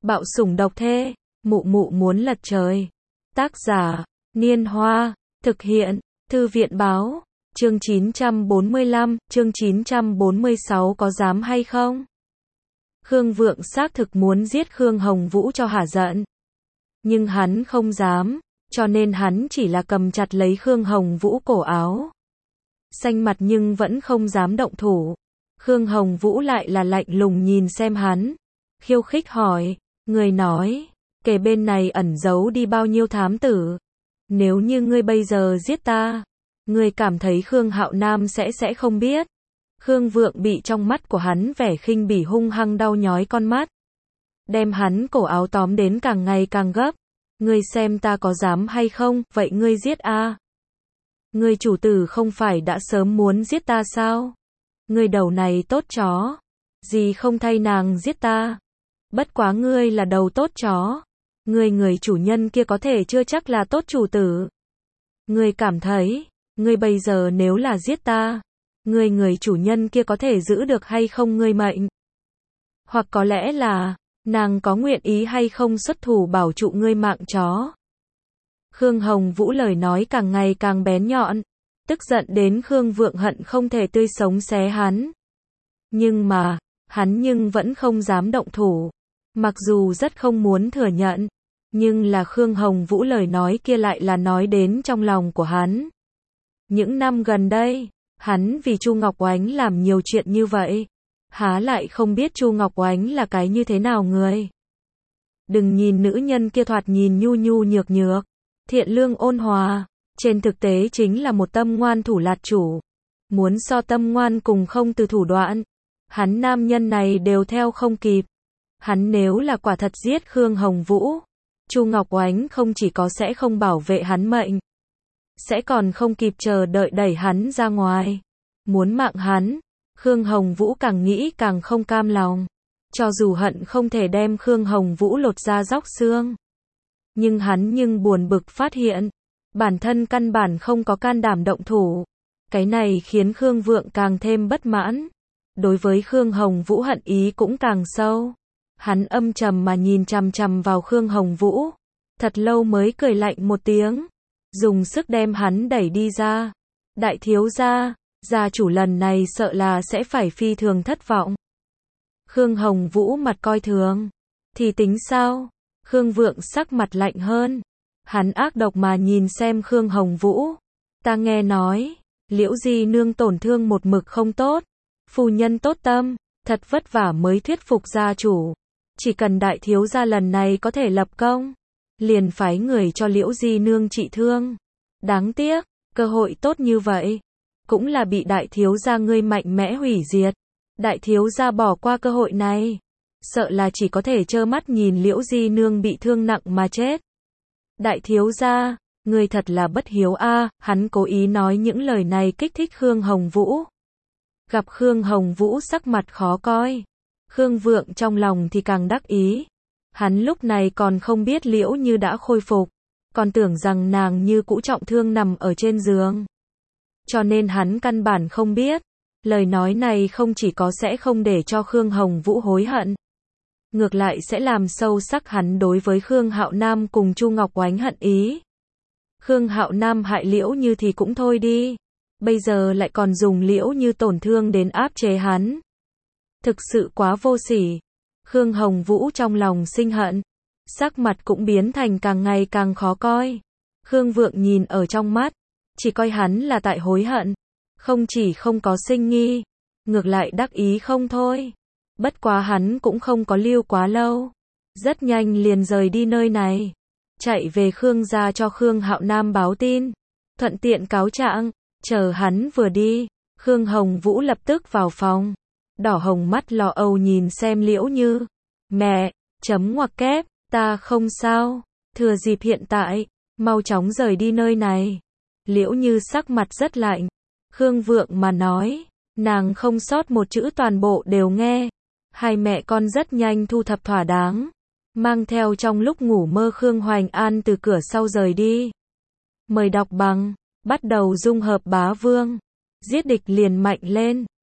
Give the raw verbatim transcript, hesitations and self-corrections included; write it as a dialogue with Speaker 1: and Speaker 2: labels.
Speaker 1: Bạo sủng độc thê, mụ mụ muốn lật trời. Tác giả, Niên Hoa, thực hiện, Thư viện Báo, chương chín trăm bốn mươi lăm, chương chín trăm bốn mươi sáu có dám hay không? Khương Vượng xác thực muốn giết Khương Hồng Vũ cho hả giận. Nhưng hắn không dám, cho nên hắn chỉ là cầm chặt lấy Khương Hồng Vũ cổ áo. Xanh mặt nhưng vẫn không dám động thủ. Khương Hồng Vũ lại là lạnh lùng nhìn xem hắn. Khiêu khích hỏi, người nói, kể bên này ẩn giấu đi bao nhiêu thám tử. Nếu như ngươi bây giờ giết ta, ngươi cảm thấy Khương Hạo Nam sẽ sẽ không biết. Khương Vượng bị trong mắt của hắn vẻ khinh bỉ hung hăng đau nhói con mắt. Đem hắn cổ áo tóm đến càng ngày càng gấp. Ngươi xem ta có dám hay không, vậy ngươi giết a. Ngươi chủ tử không phải đã sớm muốn giết ta sao? Ngươi đầu này tốt chó. Gì không thay nàng giết ta. Bất quá ngươi là đầu tốt chó. Ngươi người chủ nhân kia có thể chưa chắc là tốt chủ tử. Ngươi cảm thấy, ngươi bây giờ nếu là giết ta, ngươi người chủ nhân kia có thể giữ được hay không ngươi mệnh? Hoặc có lẽ là, nàng có nguyện ý hay không xuất thủ bảo trụ ngươi mạng chó? Khương Hồng Vũ lời nói càng ngày càng bén nhọn, tức giận đến Khương Vượng hận không thể tươi sống xé hắn. Nhưng mà, hắn nhưng vẫn không dám động thủ. Mặc dù rất không muốn thừa nhận, nhưng là Khương Hồng Vũ lời nói kia lại là nói đến trong lòng của hắn. Những năm gần đây, hắn vì Chu Ngọc Oánh làm nhiều chuyện như vậy. Há lại không biết Chu Ngọc Oánh là cái như thế nào người. Đừng nhìn nữ nhân kia thoạt nhìn nhu nhu nhược nhược, thiện lương ôn hòa, trên thực tế chính là một tâm ngoan thủ lạt chủ. Muốn so tâm ngoan cùng không từ thủ đoạn, hắn nam nhân này đều theo không kịp. Hắn nếu là quả thật giết Khương Hồng Vũ, Chu Ngọc Oánh không chỉ có sẽ không bảo vệ hắn mệnh, sẽ còn không kịp chờ đợi đẩy hắn ra ngoài. Muốn mạng hắn, Khương Hồng Vũ càng nghĩ càng không cam lòng. Cho dù hận không thể đem Khương Hồng Vũ lột da róc xương. Nhưng hắn nhưng buồn bực phát hiện, bản thân căn bản không có can đảm động thủ. Cái này khiến Khương Vượng càng thêm bất mãn. Đối với Khương Hồng Vũ hận ý cũng càng sâu. Hắn âm trầm mà nhìn chằm chằm vào Khương Hồng Vũ. Thật lâu mới cười lạnh một tiếng. Dùng sức đem hắn đẩy đi ra. Đại thiếu gia, gia chủ lần này sợ là sẽ phải phi thường thất vọng. Khương Hồng Vũ mặt coi thường. Thì tính sao? Khương Vượng sắc mặt lạnh hơn. Hắn ác độc mà nhìn xem Khương Hồng Vũ. Ta nghe nói, Liễu Di nương tổn thương một mực không tốt. Phu nhân tốt tâm, thật vất vả mới thuyết phục gia chủ. Chỉ cần đại thiếu gia lần này có thể lập công, liền phái người cho Liễu Di nương trị thương. Đáng tiếc, cơ hội tốt như vậy, cũng là bị đại thiếu gia ngươi mạnh mẽ hủy diệt. Đại thiếu gia bỏ qua cơ hội này, sợ là chỉ có thể trơ mắt nhìn Liễu Di nương bị thương nặng mà chết. Đại thiếu gia, ngươi thật là bất hiếu a. Hắn cố ý nói những lời này kích thích Khương Hồng Vũ. Gặp Khương Hồng Vũ sắc mặt khó coi, Khương Vượng trong lòng thì càng đắc ý. Hắn lúc này còn không biết Liễu Như đã khôi phục, còn tưởng rằng nàng như cũ trọng thương nằm ở trên giường. Cho nên hắn căn bản không biết, lời nói này không chỉ có sẽ không để cho Khương Hồng Vũ hối hận, ngược lại sẽ làm sâu sắc hắn đối với Khương Hạo Nam cùng Chu Ngọc Oánh hận ý. Khương Hạo Nam hại Liễu Như thì cũng thôi đi, bây giờ lại còn dùng Liễu Như tổn thương đến áp chế hắn. Thực sự quá vô sỉ. Khương Hồng Vũ trong lòng sinh hận, sắc mặt cũng biến thành càng ngày càng khó coi. Khương Vượng nhìn ở trong mắt, chỉ coi hắn là tại hối hận, không chỉ không có sinh nghi, ngược lại đắc ý không thôi. Bất quá hắn cũng không có lưu quá lâu, rất nhanh liền rời đi nơi này, chạy về Khương gia cho Khương Hạo Nam báo tin, thuận tiện cáo trạng. Chờ hắn vừa đi, Khương Hồng Vũ lập tức vào phòng, đỏ hồng mắt lo âu nhìn xem Liễu Như. Mẹ, chấm ngoặc kép, ta không sao, thừa dịp hiện tại, mau chóng rời đi nơi này. Liễu Như sắc mặt rất lạnh. Khương Vượng mà nói, nàng không sót một chữ toàn bộ đều nghe. Hai mẹ con rất nhanh thu thập thỏa đáng, mang theo trong lúc ngủ mơ Khương Hoành An từ cửa sau rời đi. Mời đọc bằng, bắt đầu dung hợp bá vương, giết địch liền mạnh lên.